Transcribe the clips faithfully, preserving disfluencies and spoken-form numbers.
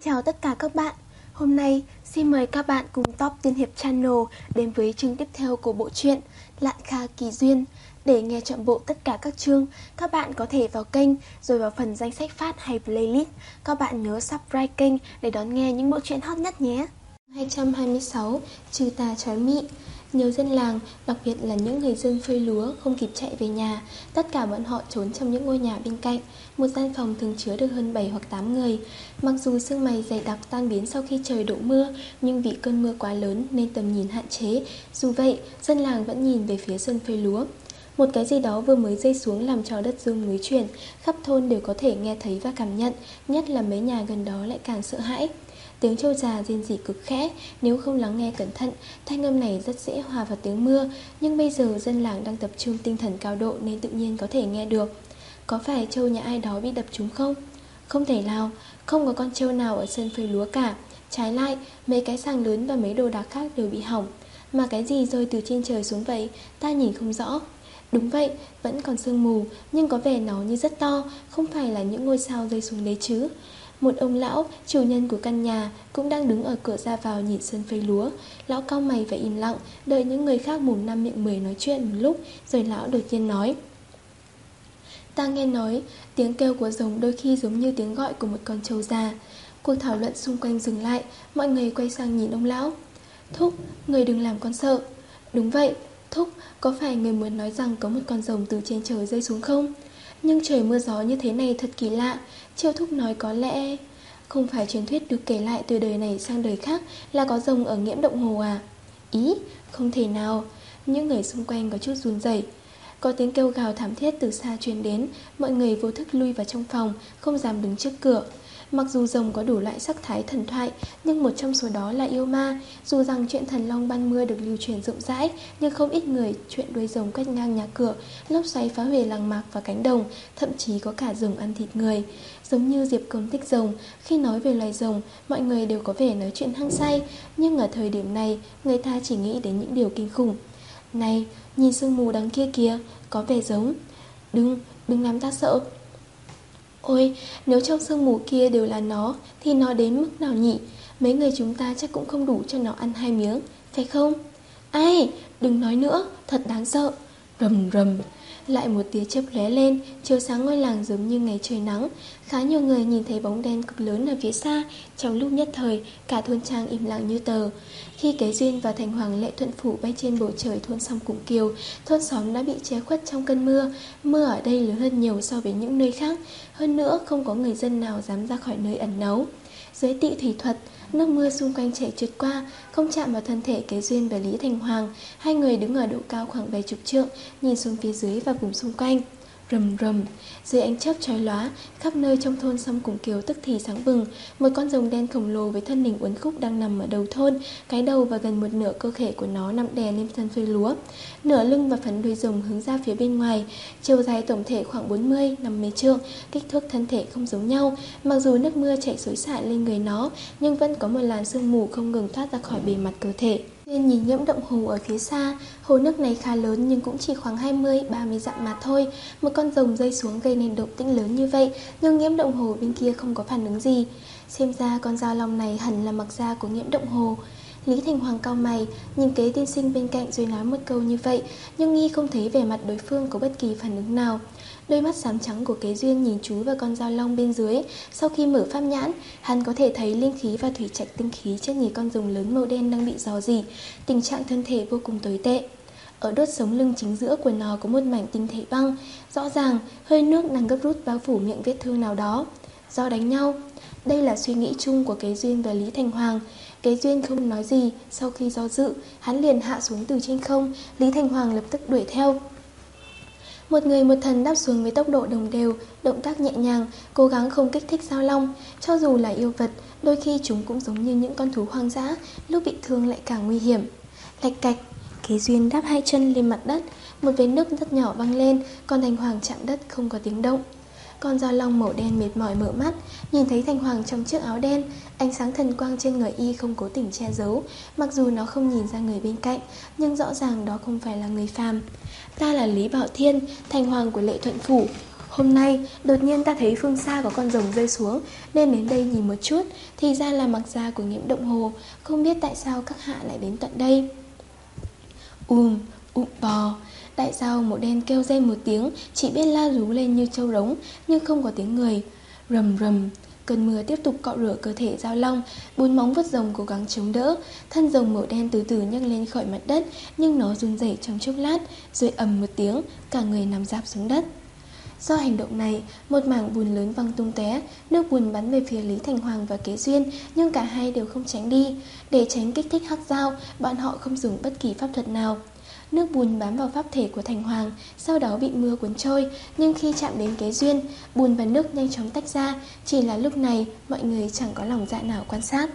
Chào tất cả các bạn. Hôm nay xin mời các bạn cùng Top Tiên Hiệp Channel đến với chương tiếp theo của bộ truyện Lạn Kha Kỳ Duyên. Để nghe trọn bộ tất cả các chương, các bạn có thể vào kênh rồi vào phần danh sách phát hay playlist. Các bạn nhớ subscribe kênh để đón nghe những bộ truyện hot nhất nhé. hai trăm hai mươi sáu. Trừ tà trói mị. Nhiều dân làng, đặc biệt là những người dân phơi lúa không kịp chạy về nhà, tất cả bọn họ trốn trong những ngôi nhà bên cạnh. Một gian phòng thường chứa được hơn bảy hoặc tám người. Mặc dù sương mày dày đặc tan biến sau khi trời đổ mưa, nhưng vì cơn mưa quá lớn nên tầm nhìn hạn chế. Dù vậy, dân làng vẫn nhìn về phía sân phơi lúa. Một cái gì đó vừa mới rơi xuống làm cho đất rung núi chuyển, khắp thôn đều có thể nghe thấy và cảm nhận, nhất là mấy nhà gần đó lại càng sợ hãi. Tiếng trâu già rên rỉ cực khẽ, nếu không lắng nghe cẩn thận, thanh âm này rất dễ hòa vào tiếng mưa. Nhưng bây giờ dân làng đang tập trung tinh thần cao độ nên tự nhiên có thể nghe được. Có phải trâu nhà ai đó bị đập trúng không? Không thể nào, không có con trâu nào ở sân phơi lúa cả. Trái lại, mấy cái sàng lớn và mấy đồ đạc khác đều bị hỏng. Mà cái gì rơi từ trên trời xuống vậy, ta nhìn không rõ. Đúng vậy, vẫn còn sương mù, nhưng có vẻ nó như rất to, không phải là những ngôi sao rơi xuống đấy chứ. Một ông lão, chủ nhân của căn nhà, cũng đang đứng ở cửa ra vào nhìn sân phơi lúa. Lão cau mày và im lặng, đợi những người khác mồm năm miệng mười nói chuyện một lúc, rồi lão đột nhiên nói: Ta nghe nói, tiếng kêu của rồng đôi khi giống như tiếng gọi của một con trâu già. Cuộc thảo luận xung quanh dừng lại, mọi người quay sang nhìn ông lão. Thúc, người đừng làm con sợ. Đúng vậy, Thúc, có phải người muốn nói rằng có một con rồng từ trên trời rơi xuống không? Nhưng trời mưa gió như thế này thật kỳ lạ. Triệu Thúc nói có lẽ... Không phải truyền thuyết được kể lại từ đời này sang đời khác là có rồng ở Nghiễm Động Hồ à? Ý, không thể nào. Những người xung quanh có chút run rẩy. Có tiếng kêu gào thảm thiết từ xa truyền đến. Mọi người vô thức lui vào trong phòng, không dám đứng trước cửa. Mặc dù rồng có đủ loại sắc thái thần thoại, nhưng một trong số đó là yêu ma. Dù rằng chuyện thần long ban mưa được lưu truyền rộng rãi, nhưng không ít người chuyện đuôi rồng quét ngang nhà cửa, lốc xoáy phá hủy làng mạc và cánh đồng, thậm chí có cả rồng ăn thịt người. Giống như Diệp Công thích rồng, khi nói về loài rồng, mọi người đều có vẻ nói chuyện hăng say, nhưng ở thời điểm này, người ta chỉ nghĩ đến những điều kinh khủng. Này, nhìn sương mù đằng kia kìa, có vẻ giống. Đừng, đừng làm ta sợ. Ôi, nếu trong sương mù kia đều là nó, thì nó đến mức nào nhỉ? Mấy người chúng ta chắc cũng không đủ cho nó ăn hai miếng, phải không? Ai, đừng nói nữa, thật đáng sợ. Rầm rầm, lại một tia chớp lóe lên, chiếu sáng ngôi làng giống như ngày trời nắng. Khá nhiều người nhìn thấy bóng đen cực lớn ở phía xa. Trong lúc nhất thời, cả thôn trang im lặng như tờ. Khi Kế Duyên và Thành Hoàng Lệ Thuận Phủ bay trên bầu trời thôn Song Cùng Kiều, thôn xóm đã bị che khuất trong cơn mưa. Mưa ở đây lớn hơn nhiều so với những nơi khác. Hơn nữa, không có người dân nào dám ra khỏi nơi ẩn náu. Dưới Tị Thủy Thuật, nước mưa xung quanh chảy trượt qua, không chạm vào thân thể Kế Duyên và Lý Thành Hoàng. Hai người đứng ở độ cao khoảng vài chục trượng, nhìn xuống phía dưới và vùng xung quanh. Rầm rầm, dưới ánh chớp chói lóa, khắp nơi trong thôn Song Cùng Kiều tức thì sáng bừng. Một con rồng đen khổng lồ với thân hình uốn khúc đang nằm ở đầu thôn. Cái đầu và gần một nửa cơ thể của nó nằm đè lên sân phơi lúa. Nửa lưng và phần đuôi rồng hướng ra phía bên ngoài. Chiều dài tổng thể khoảng bốn mươi năm mươi trượng, kích thước thân thể không giống nhau. Mặc dù nước mưa chảy xối xả lên người nó, nhưng vẫn có một làn sương mù không ngừng thoát ra khỏi bề mặt cơ thể. Duyên nhìn Nghiễm Động Hồ ở phía xa. Hồ nước này khá lớn nhưng cũng chỉ khoảng hai mươi ba mươi dặm mà thôi. Một con rồng rơi xuống gây nên động tĩnh lớn như vậy, nhưng Nghiễm Động Hồ bên kia không có phản ứng gì. Xem ra con dao long này hẳn là mặc da của Nghiễm Động Hồ. Lý Thành Hoàng cau mày, nhìn Kế tiên sinh bên cạnh rồi nói một câu như vậy, nhưng nghi không thấy vẻ mặt đối phương có bất kỳ phản ứng nào. Đôi mắt xám trắng của Kế Duyên nhìn chú vào con dao long bên dưới. Sau khi mở pháp nhãn, hắn có thể thấy linh khí và thủy trạch tinh khí trên người con rồng lớn màu đen đang bị rò rỉ. Tình trạng thân thể vô cùng tồi tệ. Ở đốt sống lưng chính giữa của nó có một mảnh tinh thể băng. Rõ ràng, hơi nước đang gấp rút bao phủ miệng vết thương nào đó. Do đánh nhau. Đây là suy nghĩ chung của Kế Duyên và Lý Thành Hoàng. Kế Duyên không nói gì. Sau khi do dự, hắn liền hạ xuống từ trên không. Lý Thành Hoàng lập tức đuổi theo. Một người một thần đáp xuống với tốc độ đồng đều, động tác nhẹ nhàng, cố gắng không kích thích dao long. Cho dù là yêu vật, đôi khi chúng cũng giống như những con thú hoang dã, lúc bị thương lại càng nguy hiểm. Lạch cạch, Kế Duyên đáp hai chân lên mặt đất, một vết nứt rất nhỏ văng lên, còn Thành Hoàng chạm đất không có tiếng động. Con dao long màu đen mệt mỏi mở mắt, nhìn thấy Thành Hoàng trong chiếc áo đen. Ánh sáng thần quang trên người y không cố tình che giấu. Mặc dù nó không nhìn ra người bên cạnh, nhưng rõ ràng đó không phải là người phàm. Ta là Lý Bảo Thiên, Thành Hoàng của Lệ Thuận Phủ. Hôm nay, đột nhiên ta thấy phương xa có con rồng rơi xuống, nên đến đây nhìn một chút. Thì ra là mặc gia của Nhiễm Động Hồ. Không biết tại sao các hạ lại đến tận đây. Ùm, ụm bò. Đại sao màu đen kêu rên một tiếng, chỉ biết la rú lên như trâu rống, nhưng không có tiếng người. Rầm rầm. Cơn mưa tiếp tục cọ rửa cơ thể Giao Long. Bốn móng vuốt rồng cố gắng chống đỡ. Thân rồng màu đen từ từ nhấc lên khỏi mặt đất, nhưng nó run rẩy trong chốc lát, rồi ầm một tiếng, cả người nằm rạp xuống đất. Do hành động này, một mảng bùn lớn văng tung tóe, nước bùn bắn về phía Lý Thành Hoàng và Kế Duyên, nhưng cả hai đều không tránh đi. Để tránh kích thích hắc giao, bọn họ không dùng bất kỳ pháp thuật nào. Nước bùn bám vào pháp thể của Thành Hoàng, sau đó bị mưa cuốn trôi, nhưng khi chạm đến Kế Duyên, bùn và nước nhanh chóng tách ra. Chỉ là lúc này, mọi người chẳng có lòng dạ nào quan sát.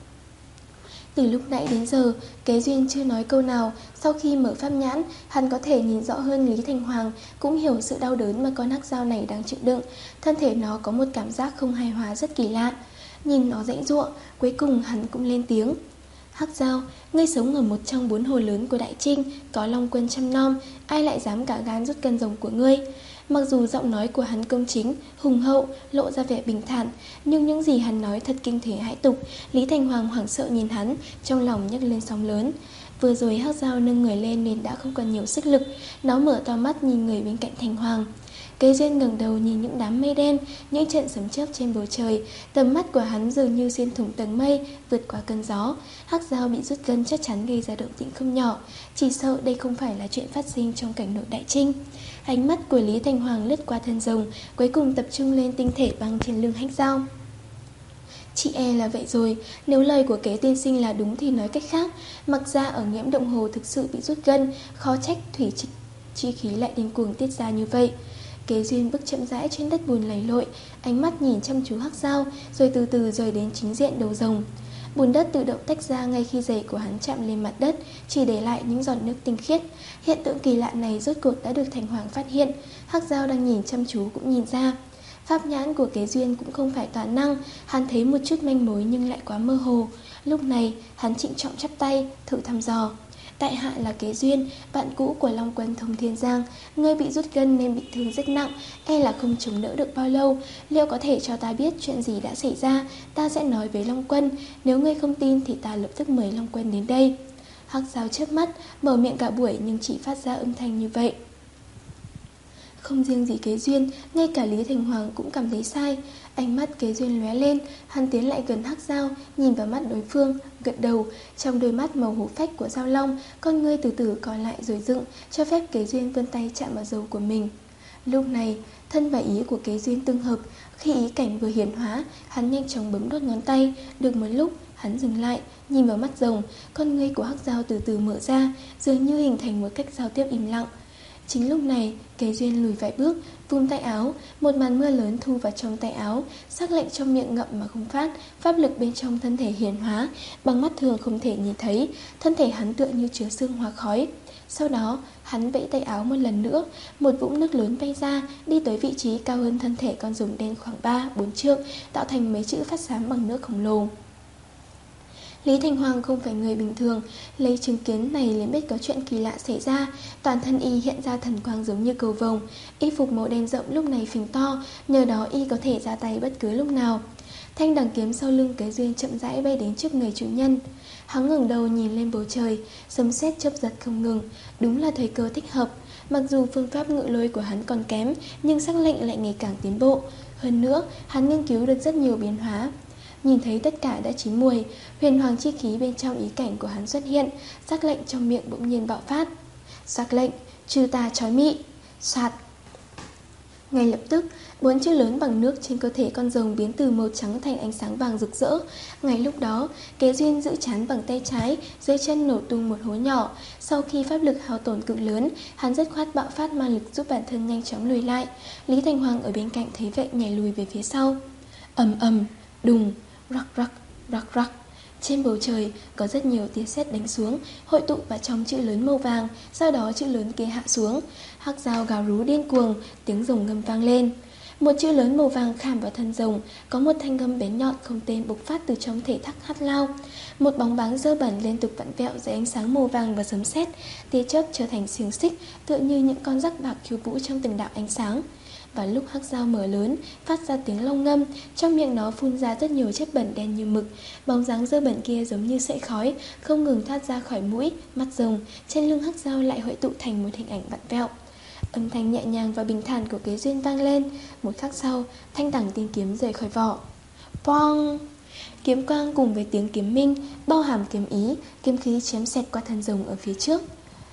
Từ lúc nãy đến giờ, Kế Duyên chưa nói câu nào. Sau khi mở pháp nhãn, hắn có thể nhìn rõ hơn Lý Thành Hoàng, cũng hiểu sự đau đớn mà con hắc dao này đang chịu đựng. Thân thể nó có một cảm giác không hài hòa rất kỳ lạ. Nhìn nó giãy giụa, cuối cùng hắn cũng lên tiếng. Hắc dao, ngươi sống ở một trong bốn hồ lớn của Đại Trinh, có Long Quân chăm nom, ai lại dám cả gan rút cân rồng của ngươi. Mặc dù giọng nói của hắn công chính, hùng hậu, lộ ra vẻ bình thản, nhưng những gì hắn nói thật kinh thế hãi tục. Lý Thành Hoàng hoảng sợ nhìn hắn, trong lòng nhấc lên sóng lớn. Vừa rồi hắc dao nâng người lên nên đã không còn nhiều sức lực. Nó mở to mắt nhìn người bên cạnh Thành Hoàng. Kế Duyên ngẩng đầu nhìn những đám mây đen, những trận sấm chớp trên bầu trời. Tầm mắt của hắn dường như xuyên thủng tầng mây, vượt qua cơn gió. Hắc dao bị rút gân chắc chắn gây ra động tĩnh không nhỏ. Chỉ sợ đây không phải là chuyện phát sinh trong cảnh nội Đại Trinh. Ánh mắt của Lý Thành Hoàng lướt qua thân rồng, cuối cùng tập trung lên tinh thể băng trên lưng hắc dao. Chị e là vậy rồi. Nếu lời của Kế tiên sinh là đúng thì nói cách khác, mặc ra ở Nhiễm Động Hồ thực sự bị rút gân, khó trách thủy trịch chi khí lại điên cuồng tiết ra như vậy. Kế Duyên bước chậm rãi trên đất bùn lầy lội, ánh mắt nhìn chăm chú hắc dao, rồi từ từ rời đến chính diện đầu rồng. Bùn đất tự động tách ra ngay khi giày của hắn chạm lên mặt đất, chỉ để lại những giọt nước tinh khiết. Hiện tượng kỳ lạ này rốt cuộc đã được Thành Hoàng phát hiện. Hắc dao đang nhìn chăm chú cũng nhìn ra. Pháp nhãn của Kế Duyên cũng không phải toàn năng, hắn thấy một chút manh mối nhưng lại quá mơ hồ. Lúc này, hắn trịnh trọng chắp tay, thử thăm dò. Tại hạ là Kế Duyên, bạn cũ của Long Quân Thông Thiên Giang. Ngươi bị rút gân nên bị thương rất nặng, e là không chống đỡ được bao lâu. Liệu có thể cho ta biết chuyện gì đã xảy ra? Ta sẽ nói với Long Quân. Nếu ngươi không tin thì ta lập tức mời Long Quân đến đây. Hắc dao chớp mắt, mở miệng cả buổi nhưng chỉ phát ra âm thanh như vậy. Không riêng gì Kế Duyên, ngay cả Lý Thành Hoàng cũng cảm thấy sai. Ánh mắt Kế Duyên lóe lên, hắn tiến lại gần hắc dao, nhìn vào mắt đối phương, gật đầu. Trong đôi mắt màu hổ phách của Giao Long, con ngươi từ từ co lại rồi dựng, cho phép Kế Duyên vươn tay chạm vào râu của mình. Lúc này, thân và ý của Kế Duyên tương hợp. Khi ý cảnh vừa hiển hóa, hắn nhanh chóng bấm đốt ngón tay. Được một lúc, hắn dừng lại, nhìn vào mắt rồng. Con ngươi của hắc dao từ từ mở ra, dường như hình thành một cách giao tiếp im lặng. Chính lúc này, Kế Duyên lùi vài bước, vung tay áo, một màn mưa lớn thu vào trong tay áo, sắc lệnh trong miệng ngậm mà không phát, pháp lực bên trong thân thể hiển hóa, bằng mắt thường không thể nhìn thấy, thân thể hắn tựa như chứa sương hóa khói. Sau đó, hắn vẫy tay áo một lần nữa, một vũng nước lớn bay ra, đi tới vị trí cao hơn thân thể con rồng đen khoảng ba bốn trượng, tạo thành mấy chữ phát sáng bằng nước khổng lồ. Lý Thành Hoàng không phải người bình thường, lấy chứng kiến này liền biết có chuyện kỳ lạ xảy ra. Toàn thân y hiện ra thần quang giống như cầu vồng, y phục màu đen rộng lúc này phình to, nhờ đó y có thể ra tay bất cứ lúc nào. Thanh đằng kiếm sau lưng Kế Duyên chậm rãi bay đến trước người chủ nhân. Hắn ngẩng đầu nhìn lên bầu trời, sấm sét chớp giật không ngừng, đúng là thời cơ thích hợp. Mặc dù phương pháp ngự lôi của hắn còn kém, nhưng sắc lệnh lại ngày càng tiến bộ. Hơn nữa, hắn nghiên cứu được rất nhiều biến hóa. Nhìn thấy tất cả đã chín mùi, huyền hoàng chi khí bên trong ý cảnh của hắn xuất hiện, sắc lệnh trong miệng bỗng nhiên bạo phát. Sắc lệnh, trừ tà trói mị, soạt. Ngay lập tức, bốn chữ lớn bằng nước trên cơ thể con rồng biến từ màu trắng thành ánh sáng vàng rực rỡ. Ngay lúc đó, Kế Duyên giữ trán bằng tay trái, dưới chân nổ tung một hố nhỏ. Sau khi pháp lực hao tổn cực lớn, hắn dứt khoát bạo phát ma lực giúp bản thân nhanh chóng lùi lại. Lý Thành Hoàng ở bên cạnh thấy vậy nhảy lùi về phía sau. Ầm ầm, đùng, rắc rắc, rắc rắc. Trên bầu trời có rất nhiều tia sét đánh xuống, hội tụ vào trong chữ lớn màu vàng, sau đó chữ lớn kia hạ xuống. Hắc dao gào rú điên cuồng, tiếng rồng ngâm vang lên. Một chữ lớn màu vàng khảm vào thân rồng, có một thanh gươm bén nhọn không tên bộc phát từ trong thể thắc hắc lao. Một bóng báng dơ bẩn liên tục vặn vẹo dưới ánh sáng màu vàng và sấm sét, tia chớp trở thành xiềng xích, tựa như những con rắc bạc khiêu vũ trong từng đạo ánh sáng. Và lúc hắc dao mở lớn, phát ra tiếng long ngâm, trong miệng nó phun ra rất nhiều chất bẩn đen như mực. Bóng dáng dơ bẩn kia giống như sợi khói, không ngừng thoát ra khỏi mũi, mắt rồng. Trên lưng hắc dao lại hội tụ thành một hình ảnh vặn vẹo. Âm thanh nhẹ nhàng và bình thản của Kế Duyên vang lên. Một khắc sau, thanh đẳng tiên kiếm rời khỏi vỏ. Poong! Kiếm quang cùng với tiếng kiếm minh, bao hàm kiếm ý, kiếm khí chém xẹt qua thân rồng ở phía trước.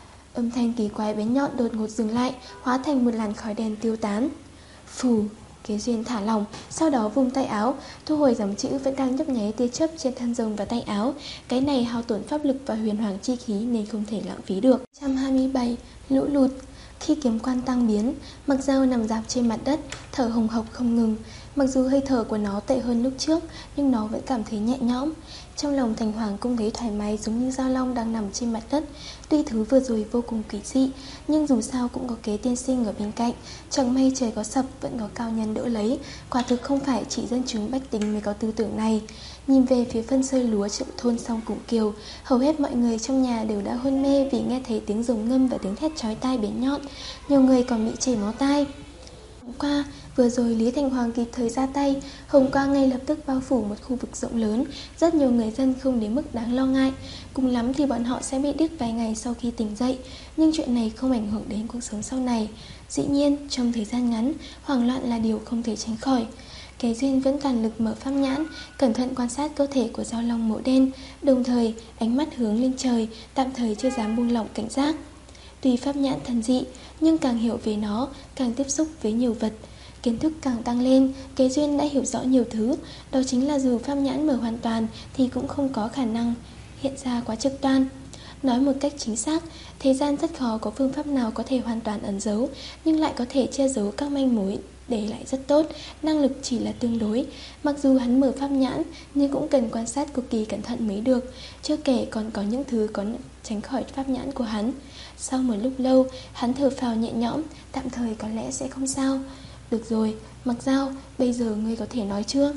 Âm thanh kỳ quái bén nhọn đột ngột dừng lại, hóa thành một làn khói đen tiêu tán. Phù! Kế Duyên thả lỏng, sau đó vùng tay áo, thu hồi dòng chữ vẫn đang nhấp nháy tia chớp trên thân rồng và tay áo. Cái này hao tổn pháp lực và huyền hoàng chi khí nên không thể lãng phí được. một trăm hai mươi bảy. Lũ lụt. Khi kiếm quan tăng biến, Mặc Dao nằm rạp trên mặt đất, thở hồng hộc không ngừng. Mặc dù hơi thở của nó tệ hơn lúc trước, nhưng nó vẫn cảm thấy nhẹ nhõm. Trong lòng Thành Hoàng cũng thấy thoải mái, giống như Giao Long đang nằm trên mặt đất. Tuy thứ vừa rồi vô cùng kỳ dị, nhưng dù sao cũng có Kế tiên sinh ở bên cạnh. Chẳng may trời có sập, vẫn có cao nhân đỡ lấy. Quả thực không phải chỉ dân chúng bách tính mới có tư tưởng này. Nhìn về phía phân xơi lúa triệu thôn Song Củng Kiều, hầu hết mọi người trong nhà đều đã hôn mê vì nghe thấy tiếng rồng ngâm và tiếng thét chói tai bén nhọn. Nhiều người còn bị chảy máu tai. Hôm qua, vừa rồi Lý Thành Hoàng kịp thời ra tay, hồng quang ngay lập tức bao phủ một khu vực rộng lớn. Rất nhiều người dân không đến mức đáng lo ngại. Cùng lắm thì bọn họ sẽ bị điếc vài ngày sau khi tỉnh dậy, nhưng chuyện này không ảnh hưởng đến cuộc sống sau này. Dĩ nhiên, trong thời gian ngắn, hoảng loạn là điều không thể tránh khỏi. Kế Duyên vẫn toàn lực mở pháp nhãn, cẩn thận quan sát cơ thể của Giao Long màu đen, đồng thời ánh mắt hướng lên trời, tạm thời chưa dám buông lỏng cảnh giác. Tuy pháp nhãn thần dị, nhưng càng hiểu về nó, càng tiếp xúc với nhiều vật, kiến thức càng tăng lên. Kế Duyên đã hiểu rõ nhiều thứ. Đó chính là dù pháp nhãn mở hoàn toàn thì cũng không có khả năng hiện ra quá trực toan. Nói một cách chính xác, thế gian rất khó có phương pháp nào có thể hoàn toàn ẩn giấu, nhưng lại có thể che giấu các manh mối để lại rất tốt. Năng lực chỉ là tương đối. Mặc dù hắn mở pháp nhãn, nhưng cũng cần quan sát cực kỳ cẩn thận mới được. Chưa kể còn có những thứ có tránh khỏi pháp nhãn của hắn. Sau một lúc lâu, hắn thở phào nhẹ nhõm, tạm thời có lẽ sẽ không sao. Được rồi, Mặc Dao, bây giờ ngươi có thể nói chưa?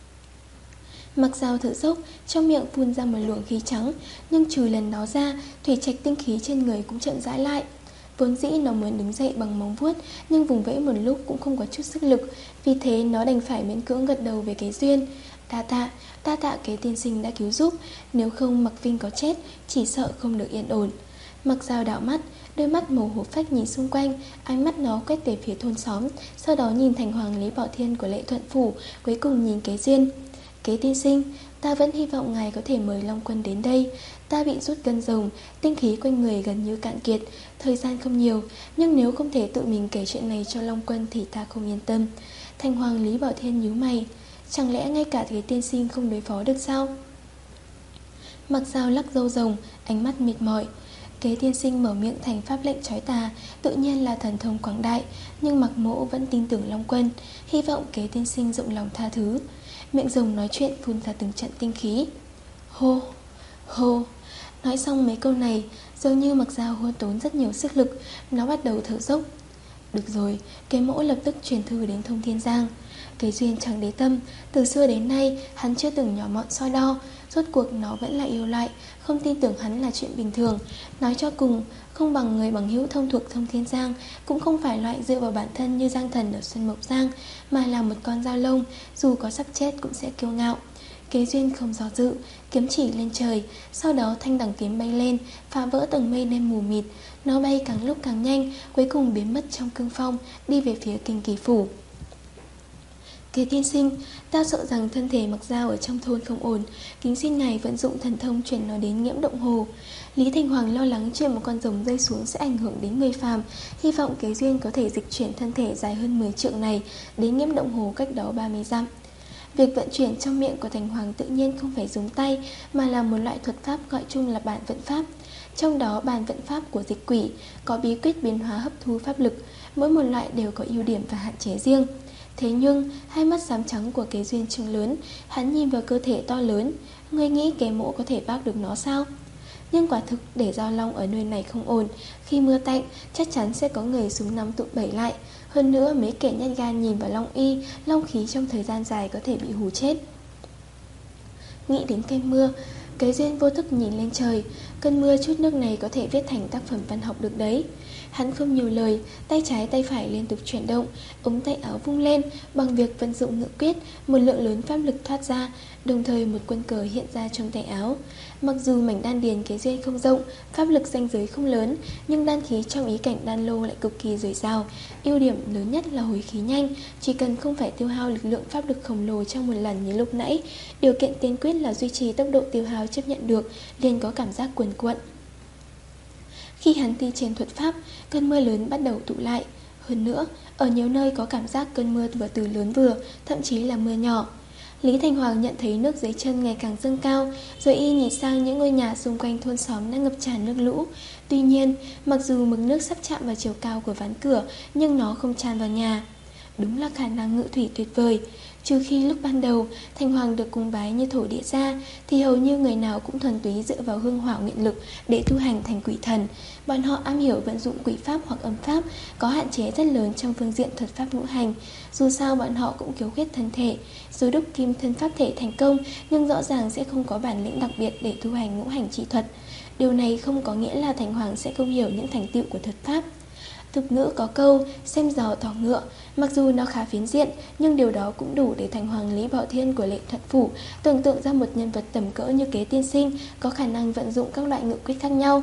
Mặc Dao thở dốc, trong miệng phun ra một luồng khí trắng, nhưng trừ lần đó ra, thủy trạch tinh khí trên người cũng chậm rãi lại. Vốn dĩ nó muốn đứng dậy bằng móng vuốt, nhưng vùng vẫy một lúc cũng không có chút sức lực, vì thế nó đành phải miễn cưỡng gật đầu về Kế Duyên. Đa tạ, đa tạ Kế tiên sinh đã cứu giúp, nếu không Mặc Vinh có chết, chỉ sợ không được yên ổn. Mặc Dao đảo mắt, đôi mắt màu hổ phách nhìn xung quanh, ánh mắt nó quét về phía thôn xóm, sau đó nhìn Thành Hoàng Lý Bảo Thiên của Lệ Thuận Phủ, cuối cùng nhìn Kế Duyên. Kế tiên sinh, ta vẫn hy vọng ngài có thể mời Long Quân đến đây. Ta bị rút gân rồng, tinh khí quanh người gần như cạn kiệt, thời gian không nhiều, nhưng nếu không thể tự mình kể chuyện này cho Long Quân thì ta không yên tâm. Thành Hoàng Lý Bảo Thiên nhíu mày, chẳng lẽ ngay cả Kế tiên sinh không đối phó được sao? Mặc Dao lắc râu rồng, ánh mắt mệt mỏi. Kế tiên sinh mở miệng thành pháp lệnh chói tà, tự nhiên là thần thông quảng đại, nhưng Mặc Mỗ vẫn tin tưởng Long Quân, hy vọng Kế tiên sinh rộng lòng tha thứ. Miệng rồng nói chuyện phun ra từng trận tinh khí. Hô, hô. Nói xong mấy câu này, dường như Mặc Dao hô tốn rất nhiều sức lực, nó bắt đầu thở dốc. Được rồi, Kế Mỗ lập tức truyền thư đến Thông Thiên Giang. Kế Duyên chẳng để tâm, từ xưa đến nay hắn chưa từng nhỏ mọn so đo, rốt cuộc nó vẫn là yêu lại, không tin tưởng hắn là chuyện bình thường. Nói cho cùng, không bằng người bằng hữu thông thuộc Thông Thiên Giang, cũng không phải loại dựa vào bản thân như Giang Thần ở Xuân Mộc Giang, mà là một con dao lông, dù có sắp chết cũng sẽ kiêu ngạo. Kế Duyên không do dự, kiếm chỉ lên trời, sau đó thanh đẳng kiếm bay lên, phá vỡ tầng mây đen mù mịt. Nó bay càng lúc càng nhanh, cuối cùng biến mất trong cương phong, đi về phía Kinh Kỳ Phủ. Kế tiên sinh, ta sợ rằng thân thể Mặc Dao ở trong thôn không ổn, kính xin ngài vận dụng thần thông chuyển nó đến Nghiễm Động Hồ. Lý Thành Hoàng lo lắng chuyện một con rồng rơi xuống sẽ ảnh hưởng đến người phàm, hy vọng Kế Duyên có thể dịch chuyển thân thể dài hơn mười trượng này đến Nghiễm Động Hồ cách đó ba mươi dặm. Việc vận chuyển trong miệng của Thành Hoàng tự nhiên không phải dùng tay, mà là một loại thuật pháp gọi chung là bản vận pháp. Trong đó bản vận pháp của dịch quỷ có bí quyết biến hóa hấp thu pháp lực, mỗi một loại đều có ưu điểm và hạn chế riêng. Thế nhưng, hai mắt xám trắng của Kế Duyên trừng lớn, hắn nhìn vào cơ thể to lớn. Ngươi nghĩ Kế Mỗ có thể vác được nó sao? Nhưng quả thực để Giao Long ở nơi này không ổn, khi mưa tạnh chắc chắn sẽ có người súng nắm tụi bẩy lại. Hơn nữa mấy kẻ nhát gan nhìn vào Long Y, Long khí trong thời gian dài có thể bị hù chết. Nghĩ đến cây mưa, Kế Duyên vô thức nhìn lên trời. Cơn mưa chút nước này có thể viết thành tác phẩm văn học được đấy. Hắn không nhiều lời, tay trái tay phải liên tục chuyển động, ống tay áo vung lên. Bằng việc vận dụng ngự quyết, một lượng lớn pháp lực thoát ra, đồng thời một quân cờ hiện ra trong tay áo. Mặc dù mảnh đan điền Kế Duyên không rộng, pháp lực ranh giới không lớn, nhưng đan khí trong ý cảnh đan lô lại cực kỳ dồi dào. Ưu điểm lớn nhất là hồi khí nhanh, chỉ cần không phải tiêu hao lực lượng pháp lực khổng lồ trong một lần như lúc nãy. Điều kiện tiên quyết là duy trì tốc độ tiêu hao chấp nhận được, liền có cảm giác cuồn cuộn. Khi hắn thi triển thuật pháp, cơn mưa lớn bắt đầu tụ lại. Hơn nữa, ở nhiều nơi có cảm giác cơn mưa vừa từ lớn vừa, thậm chí là mưa nhỏ. Lý Thành Hoàng nhận thấy nước dưới chân ngày càng dâng cao, rồi y nhìn sang những ngôi nhà xung quanh thôn xóm đang ngập tràn nước lũ. Tuy nhiên, mặc dù mực nước sắp chạm vào chiều cao của ván cửa, nhưng nó không tràn vào nhà. Đúng là khả năng ngự thủy tuyệt vời. Trừ khi lúc ban đầu Thành Hoàng được cúng bái như thổ địa gia, thì hầu như người nào cũng thuần túy dựa vào hương hỏa nguyện lực để tu hành thành quỷ thần. Bọn họ am hiểu vận dụng quỷ pháp hoặc âm pháp, có hạn chế rất lớn trong phương diện thuật pháp ngũ hành. Dù sao bọn họ cũng khiếu khuyết thân thể, dù đúc kim thân pháp thể thành công, nhưng rõ ràng sẽ không có bản lĩnh đặc biệt để tu hành ngũ hành chi thuật. Điều này không có nghĩa là Thành Hoàng sẽ không hiểu những thành tựu của thuật pháp. Tục ngữ có câu xem giò thỏ ngựa, mặc dù nó khá phiến diện, nhưng điều đó cũng đủ để Thành Hoàng Lý Bảo Thiên của Lệ Thuận Phủ tưởng tượng ra một nhân vật tầm cỡ như Kế Tiên Sinh có khả năng vận dụng các loại ngự quyết khác nhau.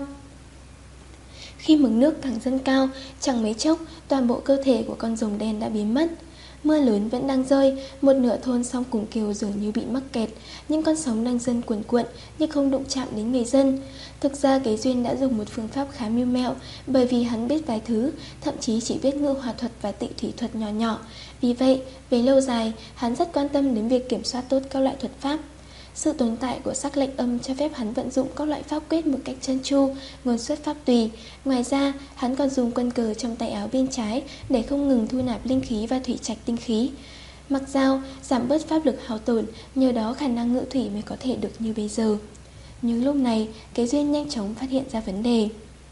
Khi mực nước càng dâng cao, chẳng mấy chốc toàn bộ cơ thể của con rồng đen đã biến mất. Mưa lớn vẫn đang rơi, một nửa thôn Song Cùng Kiều dường như bị mắc kẹt, những con sóng đang dâng cuồn cuộn nhưng không đụng chạm đến người dân. Thực ra Kế Duyên đã dùng một phương pháp khá mưu mẹo, bởi vì hắn biết vài thứ, thậm chí chỉ biết ngự hỏa thuật và tịnh thủy thuật nhỏ nhỏ. Vì vậy, về lâu dài, hắn rất quan tâm đến việc kiểm soát tốt các loại thuật pháp. Sự tồn tại của sắc lệnh âm cho phép hắn vận dụng các loại pháp quyết một cách trơn tru, ngôn xuất pháp tùy. Ngoài ra, hắn còn dùng quân cờ trong tay áo bên trái để không ngừng thu nạp linh khí và thủy trạch tinh khí. Mặc dao, giảm bớt pháp lực hao tổn, nhờ đó khả năng ngự thủy mới có thể được như bây giờ. Nhưng lúc này, Kế Duyên nhanh chóng phát hiện ra vấn đề.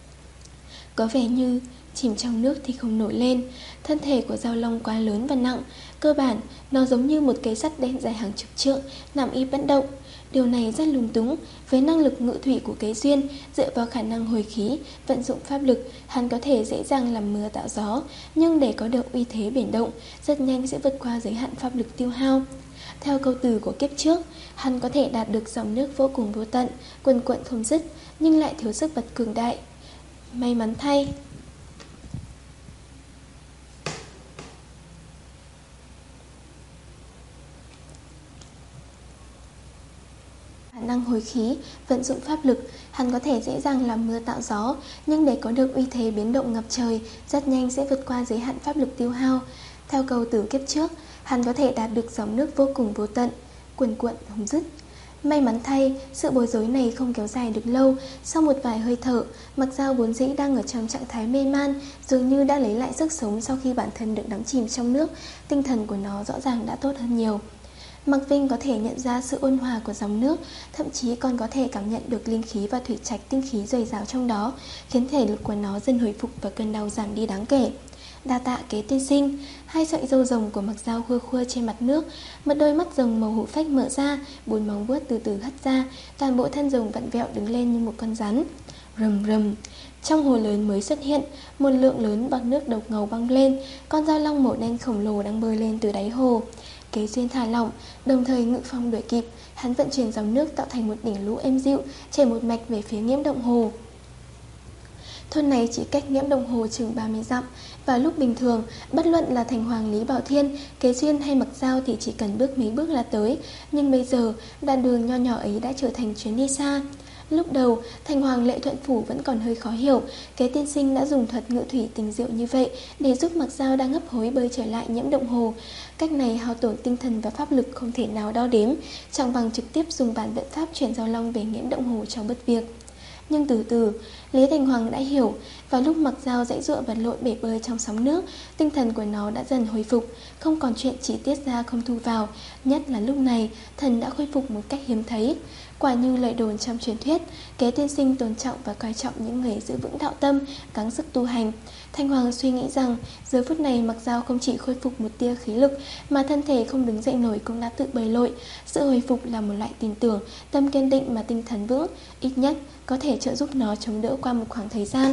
Có vẻ như chìm trong nước thì không nổi lên. Thân thể của Giao Long quá lớn và nặng, cơ bản nó giống như một cây sắt đen dài hàng chục trượng, nằm im bất động. Điều này rất lung túng. Với năng lực ngự thủy của Kế Duyên, dựa vào khả năng hồi khí, vận dụng pháp lực, hắn có thể dễ dàng làm mưa tạo gió. Nhưng để có được uy thế biển động, rất nhanh sẽ vượt qua giới hạn pháp lực tiêu hao. Theo câu từ của kiếp trước, hắn có thể đạt được dòng nước vô cùng vô tận, quần quận không dứt, nhưng lại thiếu sức vật cường đại. May mắn thay, khả năng hồi khí, vận dụng pháp lực, hắn có thể dễ dàng làm mưa tạo gió, nhưng để có được uy thế biến động ngập trời, rất nhanh sẽ vượt qua giới hạn pháp lực tiêu hao. Theo câu từ kiếp trước, hắn có thể đạt được dòng nước vô cùng vô tận, quần quận không dứt. May mắn thay, sự bối rối này không kéo dài được lâu. Sau một vài hơi thở, Mặc Dao vốn dĩ đang ở trong trạng thái mê man, dường như đã lấy lại sức sống sau khi bản thân được đắm chìm trong nước. Tinh thần của nó rõ ràng đã tốt hơn nhiều. Mạc Vinh có thể nhận ra sự ôn hòa của dòng nước, thậm chí còn có thể cảm nhận được linh khí và thủy trạch tinh khí dồi dào trong đó, khiến thể lực của nó dần hồi phục và cơn đau giảm đi đáng kể. Đa tạ Kế Tiên Sinh. Hai sợi râu rồng của Mặc Dao khua khua trên mặt nước, một đôi mắt rồng màu hổ phách mở ra, bốn móng vuốt từ từ hất ra, toàn bộ thân rồng vặn vẹo đứng lên như một con rắn. Rầm rầm. Trong hồ lớn mới xuất hiện, một lượng lớn bọt nước độc ngầu băng lên, con dao long màu đen khổng lồ đang bơi lên từ đáy hồ. Kế Duyên thả lỏng, đồng thời ngự phong đuổi kịp, hắn vận chuyển dòng nước tạo thành một đỉnh lũ êm dịu, chảy một mạch về phía Nghiễm Động Hồ. Thôn này chỉ cách Nghiễm Động Hồ chừng ba mươi dặm. Vào lúc bình thường, bất luận là Thành Hoàng Lý Bảo Thiên, Kế Duyên hay Mặc Dao thì chỉ cần bước mấy bước là tới. Nhưng bây giờ, đoạn đường nho nhỏ ấy đã trở thành chuyến đi xa. Lúc đầu, Thành Hoàng Lệ Thuận Phủ vẫn còn hơi khó hiểu, Kế Tiên Sinh đã dùng thuật ngự thủy tình diệu như vậy để giúp Mặc Dao đang hấp hối bơi trở lại Nhiễm Động Hồ. Cách này hao tổn tinh thần và pháp lực không thể nào đo đếm, chẳng bằng trực tiếp dùng bản vận pháp chuyển Giao Long về Nhiễm Động Hồ cho bất việc. Nhưng từ từ, Lý Thành Hoàng đã hiểu. Vào lúc Mặc Dao giãy giụa vật lộn bể bơi trong sóng nước, tinh thần của nó đã dần hồi phục, không còn chuyện chỉ tiết ra không thu vào. Nhất là lúc này, thần đã khôi phục một cách hiếm thấy. Quả như lời đồn trong truyền thuyết, Kế tiên sinh tôn trọng và coi trọng những người giữ vững đạo tâm, gắng sức tu hành. Thành Hoàng suy nghĩ rằng giờ phút này Mặc Dao không chỉ khôi phục một tia khí lực, mà thân thể không đứng dậy nổi cũng đã tự bơi lội. Sự hồi phục là một loại tin tưởng, tâm kiên định mà tinh thần vững, ít nhất có thể trợ giúp nó chống đỡ qua một khoảng thời gian.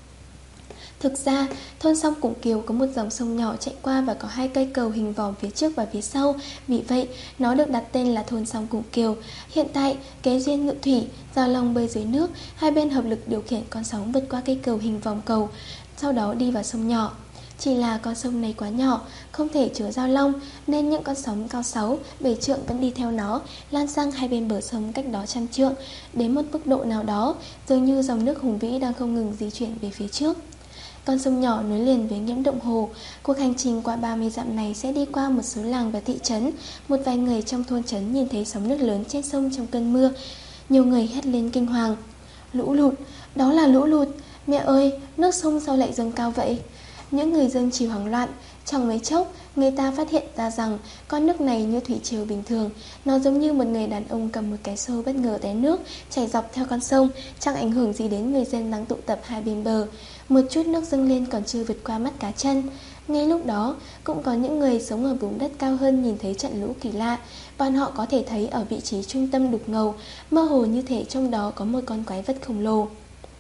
Thực ra, thôn Song Củng Kiều có một dòng sông nhỏ chạy qua và có hai cây cầu hình vòm phía trước và phía sau. Vì vậy, nó được đặt tên là thôn Song Củng Kiều. Hiện tại, Kế Duyên ngự thủy, Giao Long bơi dưới nước, hai bên hợp lực điều khiển con sóng vượt qua cây cầu hình vòm cầu, sau đó đi vào sông nhỏ. Chỉ là con sông này quá nhỏ, không thể chứa Giao Long, nên những con sóng cao sáu, bảy trượng vẫn đi theo nó, lan sang hai bên bờ sông cách đó trăm trượng. Đến một mức độ nào đó, dường như dòng nước hùng vĩ đang không ngừng di chuyển về phía trước. Con sông nhỏ nối liền với Nghiễm Động Hồ. Cuộc hành trình qua ba mươi dặm này sẽ đi qua một số làng và thị trấn. Một vài người trong thôn trấn nhìn thấy sóng nước lớn trên sông trong cơn mưa. Nhiều người hét lên kinh hoàng. Lũ lụt, đó là lũ lụt. Mẹ ơi, nước sông sao lại dâng cao vậy? Những người dân chỉ hoảng loạn. Trong mấy chốc, người ta phát hiện ra rằng con nước này như thủy triều bình thường. Nó giống như một người đàn ông cầm một cái xô bất ngờ té nước, chảy dọc theo con sông, chẳng ảnh hưởng gì đến người dân đang tụ tập hai bên bờ. Một chút nước dâng lên còn chưa vượt qua mắt cá chân. Ngay lúc đó, cũng có những người sống ở vùng đất cao hơn nhìn thấy trận lũ kỳ lạ. Bọn họ có thể thấy ở vị trí trung tâm đục ngầu, mơ hồ như thể trong đó có một con quái vật khổng lồ.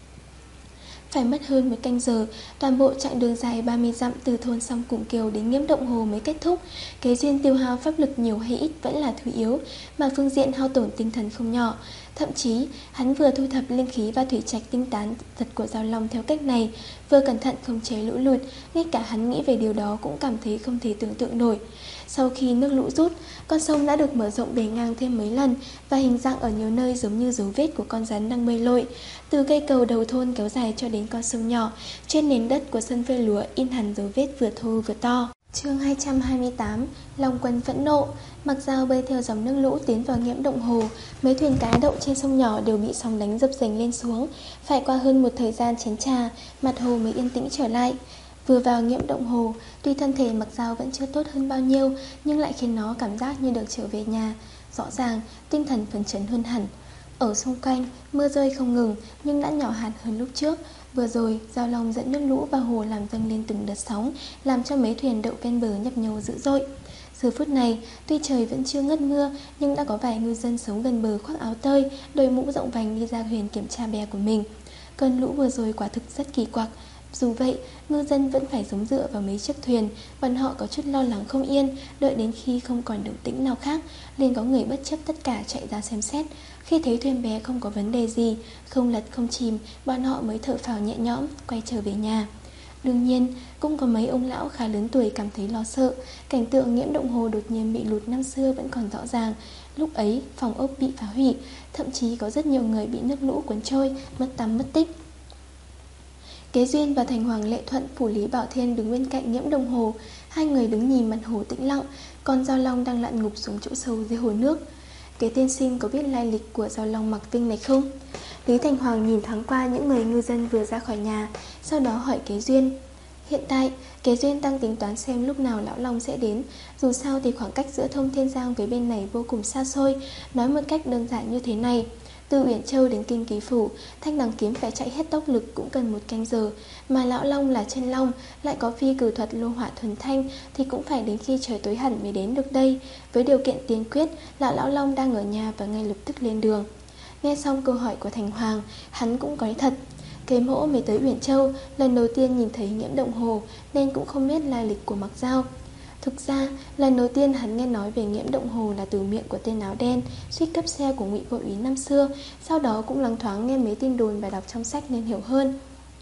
Phải mất hơn một canh giờ, toàn bộ chặng đường dài ba mươi dặm từ thôn Song Củng Kiều đến Nghiễm Động Hồ mới kết thúc. Kế Duyên tiêu hao pháp lực nhiều hay ít vẫn là thứ yếu, mà phương diện hao tổn tinh thần không nhỏ. Thậm chí, hắn vừa thu thập linh khí và thủy trạch tinh tán thật của Giao Long theo cách này, vừa cẩn thận khống chế lũ lụt, ngay cả hắn nghĩ về điều đó cũng cảm thấy không thể tưởng tượng nổi. Sau khi nước lũ rút, con sông đã được mở rộng bề ngang thêm mấy lần và hình dạng ở nhiều nơi giống như dấu vết của con rắn đang bơi lội. Từ cây cầu đầu thôn kéo dài cho đến con sông nhỏ, trên nền đất của sân phơi lúa in hẳn dấu vết vừa thô vừa to. Chương hai trăm hai mươi tám, Long Quân phẫn nộ. Mặc Dao bơi theo dòng nước lũ tiến vào Nghiễm Động Hồ. Mấy thuyền cá đậu trên sông nhỏ đều bị sóng đánh dập dềnh lên xuống. Phải qua hơn một thời gian chén trà, mặt hồ mới yên tĩnh trở lại. Vừa vào Nghiễm Động Hồ, tuy thân thể Mặc Dao vẫn chưa tốt hơn bao nhiêu, nhưng lại khiến nó cảm giác như được trở về nhà. Rõ ràng, tinh thần phấn chấn hơn hẳn. Ở xung quanh, mưa rơi không ngừng, nhưng đã nhỏ hẳn hơn lúc trước. Vừa rồi, Giao Long dẫn nước lũ vào hồ làm dâng lên từng đợt sóng, làm cho mấy thuyền đậu ven bờ nhấp nhô dữ dội. Giờ phút này, tuy trời vẫn chưa ngớt mưa, nhưng đã có vài ngư dân sống gần bờ khoác áo tơi, đội mũ rộng vành đi ra thuyền kiểm tra bè của mình. Cơn lũ vừa rồi quả thực rất kỳ quặc. Dù vậy, ngư dân vẫn phải sống dựa vào mấy chiếc thuyền. Bọn họ có chút lo lắng không yên. Đợi đến khi không còn động tĩnh nào khác, liền có người bất chấp tất cả chạy ra xem xét. Khi thấy thuyền bé không có vấn đề gì, không lật không chìm, bọn họ mới thở phào nhẹ nhõm, quay trở về nhà. Đương nhiên, cũng có mấy ông lão khá lớn tuổi cảm thấy lo sợ. Cảnh tượng Nghiễm Động Hồ đột nhiên bị lụt năm xưa vẫn còn rõ ràng. Lúc ấy, phòng ốc bị phá hủy, thậm chí có rất nhiều người bị nước lũ cuốn trôi, mất tăm mất tích. Kế Duyên và Thành Hoàng Lệ Thuận, Phủ Lý Bảo Thiên đứng bên cạnh Nghiễm Động Hồ. Hai người đứng nhìn mặt hồ tĩnh lặng, còn Giao Long đang lặn ngục xuống chỗ sâu dưới hồ nước. Kế tiên sinh có biết lai lịch của Giao Long Mặc Vinh này không? Lý Thành Hoàng nhìn thoáng qua những người ngư dân vừa ra khỏi nhà, sau đó hỏi Kế Duyên. Hiện tại, Kế Duyên đang tính toán xem lúc nào Lão Long sẽ đến. Dù sao thì khoảng cách giữa Thông Thiên Giang với bên này vô cùng xa xôi. Nói một cách đơn giản như thế này, từ Uyển Châu đến Kinh Ký Phủ, thanh đằng kiếm phải chạy hết tốc lực cũng cần một canh giờ. Mà Lão Long là chân long, lại có phi cử thuật lô hỏa thuần thanh, thì cũng phải đến khi trời tối hẳn mới đến được đây. Với điều kiện tiên quyết là Lão Long đang ở nhà và ngay lập tức lên đường. Nghe xong câu hỏi của Thành Hoàng, hắn cũng nói thật. Kế mỗ mới tới Uyển Châu, lần đầu tiên nhìn thấy Nghiễm Động Hồ, nên cũng không biết lai lịch của Mặc Dao. Thực ra, lần đầu tiên hắn nghe nói về Nghiễm Động Hồ là từ miệng của tên áo đen, suýt cấp xe của Ngụy Vô Úy năm xưa. Sau đó cũng loáng thoáng nghe mấy tin đồn và đọc trong sách nên hiểu hơn.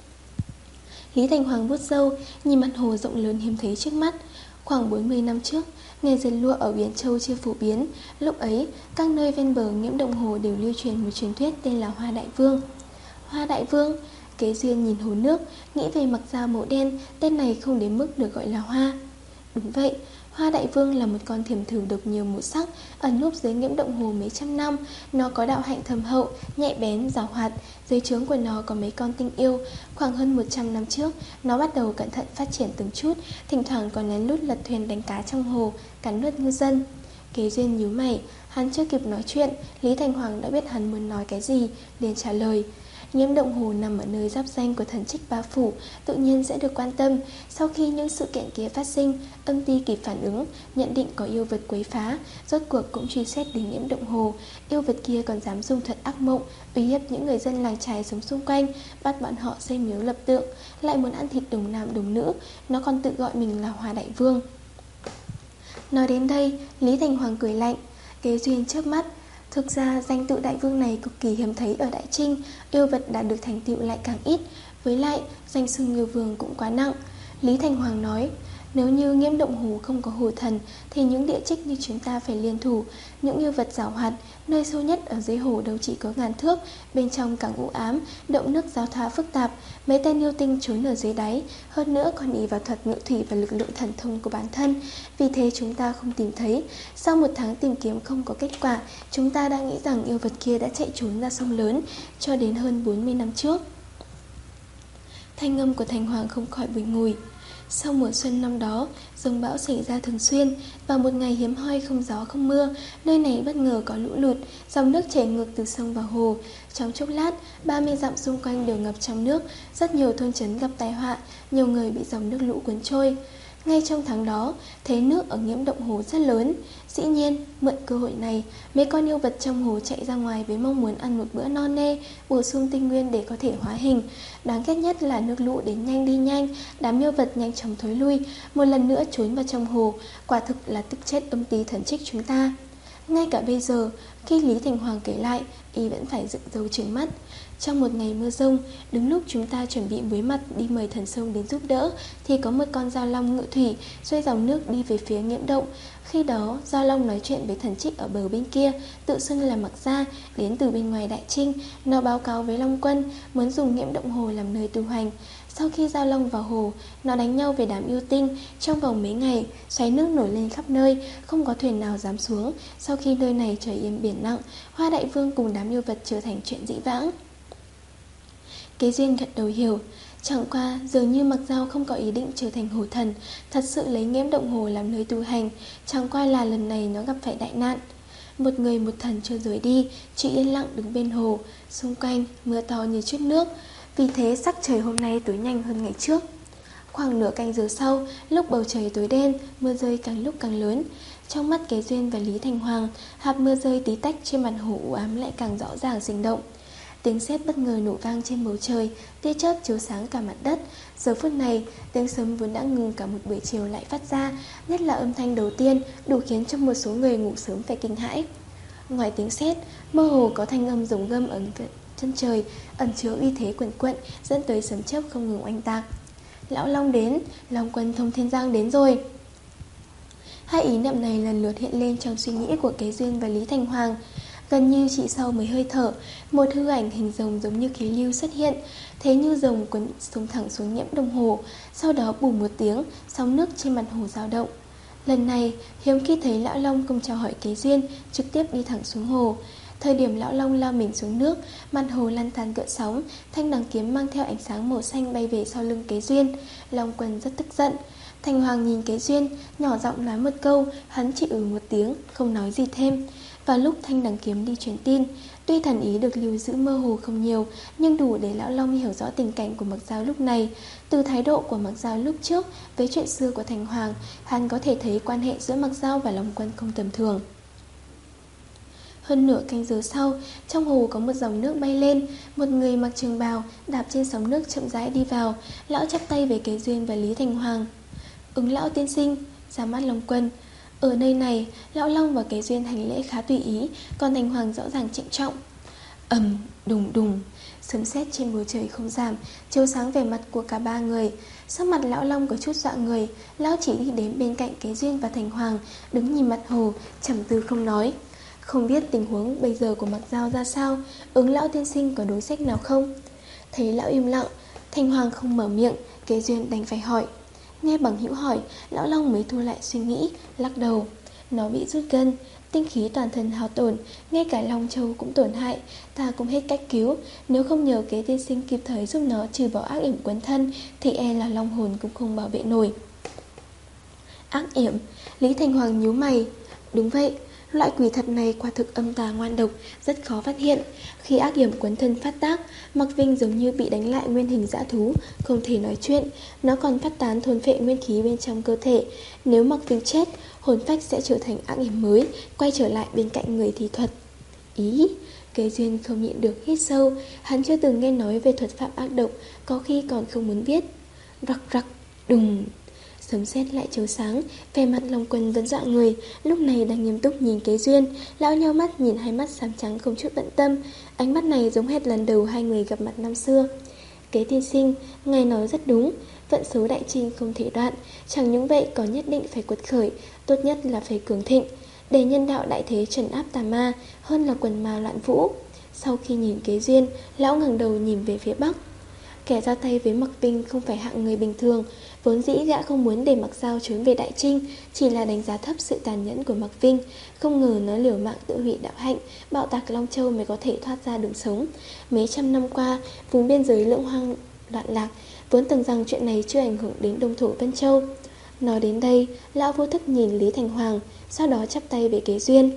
Lý Thành Hoàng vuốt râu, nhìn mặt hồ rộng lớn hiếm thấy trước mắt. Khoảng bốn mươi năm trước, nghề dệt lụa ở Uyển Châu chưa phổ biến. Lúc ấy, các nơi ven bờ Nghiễm Động Hồ đều lưu truyền một truyền thuyết tên là Hoa Đại Vương. Hoa Đại Vương? Kế Duyên nhìn hồ nước, nghĩ về Mặc Dao màu đen, tên này không đến mức được gọi là hoa. Đúng vậy, Hoa đại vương là một con thiểm thử độc nhiều màu sắc, ẩn núp dưới nghiễm động hồ mấy trăm năm. Nó có đạo hạnh thâm hậu, nhạy bén, giàu hoạt. Dưới trướng của nó có mấy con tinh yêu. Khoảng hơn một trăm năm trước, nó bắt đầu cẩn thận phát triển từng chút, thỉnh thoảng còn lén lút lật thuyền đánh cá trong hồ, cắn nuốt ngư dân. Kế Duyên nhíu mày, hắn chưa kịp nói chuyện, Lý Thành Hoàng đã biết hắn muốn nói cái gì, liền trả lời. Nhiễm động hồ nằm ở nơi giáp danh của thần trích ba phủ, tự nhiên sẽ được quan tâm. Sau khi những sự kiện kia phát sinh, âm ty kịp phản ứng, nhận định có yêu vật quấy phá, rốt cuộc cũng truy xét đến nhiễm động hồ. Yêu vật kia còn dám dùng thuật ác mộng, uy hiếp những người dân làng trài sống xung quanh, bắt bọn họ xây miếu lập tượng, lại muốn ăn thịt đồng nam đồng nữ. Nó còn tự gọi mình là Hoa đại vương. Nói đến đây, Lý Thành Hoàng cười lạnh. Kế Duyên chớp mắt. Thực ra danh tự đại vương này cực kỳ hiếm thấy ở Đại Trinh, yêu vật đã được thành tựu lại càng ít. Với lại, danh xưng yêu vương cũng quá nặng. Lý Thành Hoàng nói, nếu như Nghiễm động hồ không có hồ thần thì những địa trích như chúng ta phải liên thủ. Những yêu vật giảo hoạt, nơi sâu nhất ở dưới hồ đâu chỉ có ngàn thước, bên trong càng u ám, động nước giao thoa phức tạp. Mấy tên yêu tinh trốn ở dưới đáy, hơn nữa còn ỷ vào thuật ngự thủy và lực lượng thần thông của bản thân. Vì thế chúng ta không tìm thấy. Sau một tháng tìm kiếm không có kết quả, chúng ta đã nghĩ rằng yêu vật kia đã chạy trốn ra sông lớn, cho đến hơn bốn mươi năm trước. Thanh âm của Thành Hoàng không khỏi bùi ngùi. Sau mùa xuân năm đó, dông bão xảy ra thường xuyên. Vào một ngày hiếm hoi không gió không mưa, nơi này bất ngờ có lũ lụt, dòng nước chảy ngược từ sông vào hồ. Trong chốc lát, ba mươi dặm xung quanh đều ngập trong nước. Rất nhiều thôn trấn gặp tai họa, nhiều người bị dòng nước lũ cuốn trôi. Ngay trong tháng đó, thế nước ở Nghiễm động hồ rất lớn. Dĩ nhiên, mượn cơ hội này, mấy con yêu vật trong hồ chạy ra ngoài với mong muốn ăn một bữa no nê, bổ sung tinh nguyên để có thể hóa hình. Đáng ghét nhất là nước lũ đến nhanh đi nhanh, đám yêu vật nhanh chóng thối lui, một lần nữa trốn vào trong hồ. Quả thực là tức chết âm tí thần trích chúng ta. Ngay cả bây giờ, khi Lý Thành Hoàng kể lại, y vẫn phải dựng râu trừng mắt. Trong một ngày mưa rông, đúng lúc chúng ta chuẩn bị muối mặt đi mời thần sông đến giúp đỡ, thì có một con dao long ngự thủy xoay dòng nước đi về phía Nghiễm động. Khi đó, dao long nói chuyện với thần trích ở bờ bên kia, tự xưng là Mặc Gia, đến từ bên ngoài Đại Trinh. Nó báo cáo với Long Quân, muốn dùng Nghiễm động hồ làm nơi tu hành. Sau khi dao long vào hồ, nó đánh nhau với đám yêu tinh. Trong vòng mấy ngày, xoáy nước nổi lên khắp nơi, không có thuyền nào dám xuống. Sau khi nơi này trời yên biển lặng, Hoa đại vương cùng đám yêu vật trở thành chuyện dĩ vãng. Kế Duyên gật đầu hiểu. Chẳng qua dường như Mặc Dao không có ý định trở thành hồ thần, thật sự lấy Nghiễm động hồ làm nơi tu hành. Chẳng qua là lần này nó gặp phải đại nạn. Một người một thần chưa rời đi, chỉ yên lặng đứng bên hồ. Xung quanh mưa to như chút nước. Vì thế sắc trời hôm nay tối nhanh hơn ngày trước. Khoảng nửa canh giờ sau, lúc bầu trời tối đen, mưa rơi càng lúc càng lớn. Trong mắt Kế Duyên và Lý Thành Hoàng, hạt mưa rơi tí tách trên mặt hồ u ám lại càng rõ ràng sinh động. Tiếng sét bất ngờ nổ vang trên bầu trời, tia chớp chiếu sáng cả mặt đất. Giờ phút này, tiếng sấm vốn đã ngừng cả một buổi chiều lại phát ra, nhất là âm thanh đầu tiên đủ khiến cho một số người ngủ sớm phải kinh hãi. Ngoài tiếng sét, mơ hồ có thanh âm rống gầm ở chân trời, ẩn chứa uy thế quần quận, dẫn tới sấm chớp không ngừng oanh tạc. Lão Long đến, Long Quân Thông Thiên Giang đến rồi. Hai ý niệm này lần lượt hiện lên trong suy nghĩ của Kế Duyên và Lý Thành Hoàng. Gần như chỉ sau mấy hơi thở, một hư ảnh hình rồng giống như khí lưu xuất hiện, thế như rồng cuốn xông thẳng xuống Nhiễm đồng hồ. Sau đó bùm một tiếng, sóng nước trên mặt hồ dao động. Lần này, hiếm khi thấy Lão Long không chào hỏi Kế Duyên, trực tiếp đi thẳng xuống hồ. Thời điểm Lão Long lao mình xuống nước, mặt hồ lăn tăn gợn sóng, thanh đằng kiếm mang theo ánh sáng màu xanh bay về sau lưng Kế Duyên. Long Quân rất tức giận. Thành Hoàng nhìn Kế Duyên, nhỏ giọng nói một câu, hắn chỉ ừ một tiếng, không nói gì thêm. Vào lúc thanh đằng kiếm đi truyền tin, tuy thần ý được lưu giữ mơ hồ không nhiều, nhưng đủ để Lão Long hiểu rõ tình cảnh của Mặc Dao lúc này. Từ thái độ của Mặc Dao lúc trước với chuyện xưa của Thành Hoàng, hắn có thể thấy quan hệ giữa Mặc Dao và Long Quân không tầm thường. Hơn nửa canh giờ sau, trong hồ có một dòng nước bay lên, một người mặc trường bào đạp trên sóng nước chậm rãi đi vào. Lão chắp tay về Kế Duyên và Lý Thành Hoàng. Ứng lão tiên sinh. Ra mắt Long Quân. Ở nơi này, Lão Long và Kế Duyên hành lễ khá tùy ý, còn Thành Hoàng rõ ràng trịnh trọng. Ầm, đùng đùng, sấm sét trên bầu trời không giảm, chiếu sáng vẻ mặt của cả ba người. Sắc mặt Lão Long có chút dọa người, lão chỉ đi đến bên cạnh Kế Duyên và Thành Hoàng, đứng nhìn mặt hồ, trầm tư không nói. Không biết tình huống bây giờ của Mặc Dao ra sao, Ứng lão tiên sinh có đối sách nào không? Thấy lão im lặng, Thành Hoàng không mở miệng, Kế Duyên đành phải hỏi. Nghe Bằng Hữu hỏi, Lão Long mới thu lại suy nghĩ, lắc đầu. Nó bị rút gân, tinh khí toàn thân hao tổn, ngay cả Long Châu cũng tổn hại, ta cũng hết cách cứu. Nếu không nhờ Kế tiên sinh kịp thời giúp nó trừ bỏ ác yểm quấn thân, thì e là long hồn cũng không bảo vệ nổi. Ác yểm, Lý Thành Hoàng nhíu mày. Đúng vậy, loại quỷ thật này quả thực âm tà ngoan độc, rất khó phát hiện. Khi ác yểm quấn thân phát tác, Mạc Vinh giống như bị đánh lại nguyên hình dã thú, không thể nói chuyện. Nó còn phát tán thôn phệ nguyên khí bên trong cơ thể. Nếu Mạc Vinh chết, hồn phách sẽ trở thành ác yểm mới, quay trở lại bên cạnh người thi thuật. Ý, Kế Duyên không nhịn được hít sâu. Hắn chưa từng nghe nói về thuật pháp ác độc, có khi còn không muốn biết. Rắc rắc, đùng. Sấm sét lại chiếu sáng, vẻ mặt Long Quân vẫn dọa người. Lúc này đang nghiêm túc nhìn Kế Duyên. Lão nheo mắt nhìn hai mắt xám trắng không chút bận tâm. Ánh mắt này giống hệt lần đầu hai người gặp mặt năm xưa. Kế tiên sinh, ngài nói rất đúng. Vận số đại trinh không thể đoạn. Chẳng những vậy có nhất định phải quật khởi, tốt nhất là phải cường thịnh, để nhân đạo đại thế trấn áp tà ma, hơn là quần ma loạn vũ. Sau khi nhìn Kế Duyên, lão ngẩng đầu nhìn về phía bắc. Kẻ ra tay với Mạc Vinh không phải hạng người bình thường. Vốn dĩ gã không muốn để Mạc Giao trốn về Đại Trinh, chỉ là đánh giá thấp sự tàn nhẫn của Mạc Vinh. Không ngờ nó liều mạng tự hủy đạo hạnh, bạo tạc Long Châu mới có thể thoát ra đường sống. Mấy trăm năm qua, vùng biên giới lưỡng hoang loạn lạc, vốn tưởng rằng chuyện này chưa ảnh hưởng đến đông thổ Vân Châu. Nói đến đây, lão vô thức nhìn Lý Thành Hoàng, sau đó chắp tay về Kế Duyên.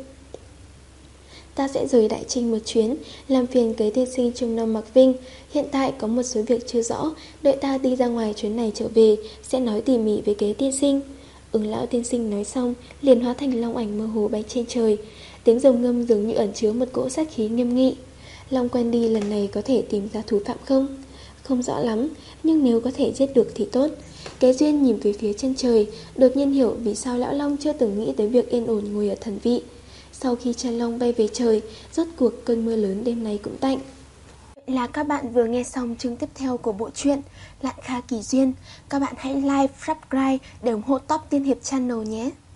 Ta sẽ rời Đại Trinh một chuyến, làm phiền Kế tiên sinh trông nom Mạc Vinh. Hiện tại có một số việc chưa rõ, đợi ta đi ra ngoài chuyến này trở về, sẽ nói tỉ mỉ với Kế tiên sinh. Ứng lão tiên sinh nói xong, liền hóa thành long ảnh mơ hồ bay trên trời. Tiếng rồng ngâm dường như ẩn chứa một cỗ sát khí nghiêm nghị. Long Quen đi lần này có thể tìm ra thủ phạm không? Không rõ lắm, nhưng nếu có thể giết được thì tốt. Kế Duyên nhìn về phía chân trời, đột nhiên hiểu vì sao lão Long chưa từng nghĩ tới việc yên ổn ngồi ở thần vị. Sau khi Chân Long bay về trời, rốt cuộc cơn mưa lớn đêm nay cũng tạnh. Vậy là các bạn vừa nghe xong chương tiếp theo của bộ truyện Lạn Kha Kỳ Duyên. Các bạn hãy like, subscribe để ủng hộ Top Tiên Hiệp Channel nhé.